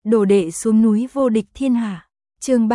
Đồ đệ xuống núi vô địch thiên hạ. Chương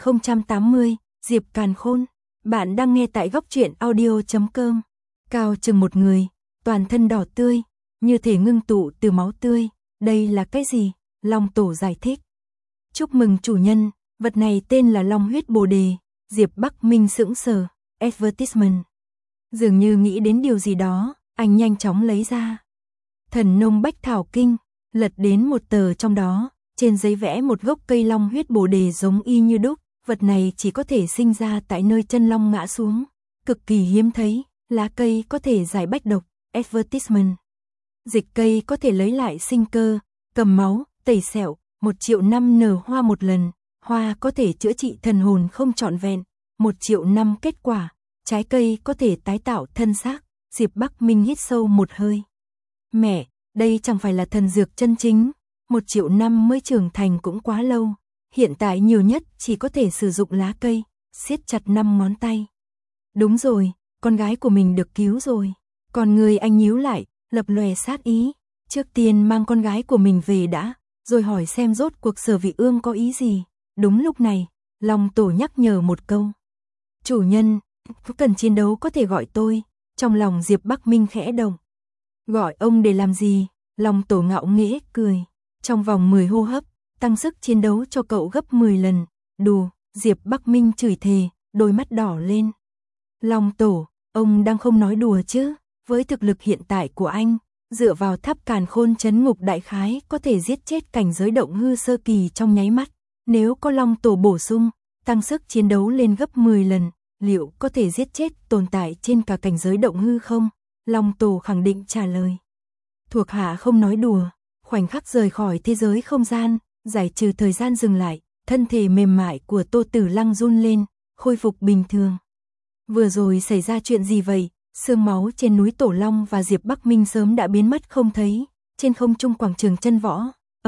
3080, Diệp Càn Khôn. Bạn đang nghe tại góc truyện audio.com. Cao chừng một người, toàn thân đỏ tươi, như thể ngưng tụ từ máu tươi. Đây là cái gì? Long Tổ giải thích. Chúc mừng chủ nhân, vật này tên là Long huyết bồ đề. Diệp Bắc Minh sững sờ. Advertisement. Dường như nghĩ đến điều gì đó, anh nhanh chóng lấy ra Thần Nông Bách Thảo Kinh, lật đến một tờ trong đó, trên giấy vẽ một gốc cây long huyết bồ đề giống y như đúc. Vật này chỉ có thể sinh ra tại nơi chân long ngã xuống, cực kỳ hiếm thấy. Lá cây có thể giải bách độc. Advertisement. Dịch cây có thể lấy lại sinh cơ, cầm máu, tẩy sẹo. 1 triệu năm nở hoa một lần. Hoa có thể chữa trị thần hồn không trọn vẹn. 1 triệu năm kết quả. Trái cây có thể tái tạo thân xác. Diệp Bắc Minh hít sâu một hơi. Mẹ, đây chẳng phải là thần dược chân chính. 1 triệu năm mới trưởng thành cũng quá lâu. Hiện tại nhiều nhất chỉ có thể sử dụng lá cây. Siết chặt 5 ngón tay. Đúng rồi, con gái của mình được cứu rồi. Còn người anh nhíu lại, lập lòe sát ý. Trước tiên mang con gái của mình về đã, rồi hỏi xem rốt cuộc Sở Vị Ương có ý gì. Đúng lúc này, Long Tổ nhắc nhở một câu. Chủ nhân, cần chiến đấu có thể gọi tôi. Trong lòng Diệp Bắc Minh khẽ động. Gọi ông để làm gì? Long Tổ ngạo nghễ cười. Trong vòng 10 hô hấp, tăng sức chiến đấu cho cậu gấp 10 lần. Đù, Diệp Bắc Minh chửi thề, đôi mắt đỏ lên. Long Tổ, ông đang không nói đùa chứ? Với thực lực hiện tại của anh, dựa vào tháp Càn Khôn trấn ngục đại khái có thể giết chết cảnh giới động hư sơ kỳ trong nháy mắt. Nếu có Long Tổ bổ sung, tăng sức chiến đấu lên gấp 10 lần, liệu có thể giết chết tồn tại trên cả cảnh giới động hư không? Long Tổ khẳng định trả lời. Thuộc hạ không nói đùa. Khoảnh khắc rời khỏi thế giới không gian, giải trừ thời gian dừng lại, thân thể mềm mại của Tô Tử Lăng run lên, khôi phục bình thường. Vừa rồi xảy ra chuyện gì vậy? Sương máu trên núi Tổ Long và Diệp Bắc Minh sớm đã biến mất không thấy. Trên không trung quảng trường chân võ,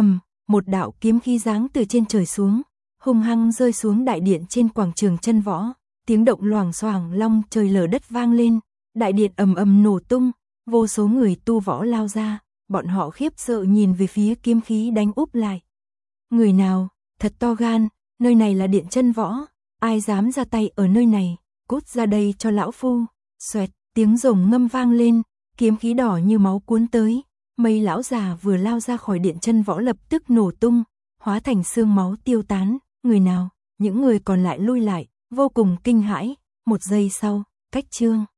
một đạo kiếm khí giáng từ trên trời xuống, hung hăng rơi xuống đại điện trên quảng trường chân võ. Tiếng động loảng xoảng long trời lở đất vang lên, đại điện ầm ầm nổ tung, vô số người tu võ lao ra, bọn họ khiếp sợ nhìn về phía kiếm khí đánh úp lại. Người nào, thật to gan, nơi này là điện chân võ, ai dám ra tay ở nơi này, cút ra đây cho lão phu. Xoẹt, tiếng rồng ngâm vang lên, kiếm khí đỏ như máu cuốn tới, mấy lão già vừa lao ra khỏi điện chân võ lập tức nổ tung, hóa thành xương máu tiêu tán. Người nào, những người còn lại lui lại, vô cùng kinh hãi. 1 giây sau, cách chương.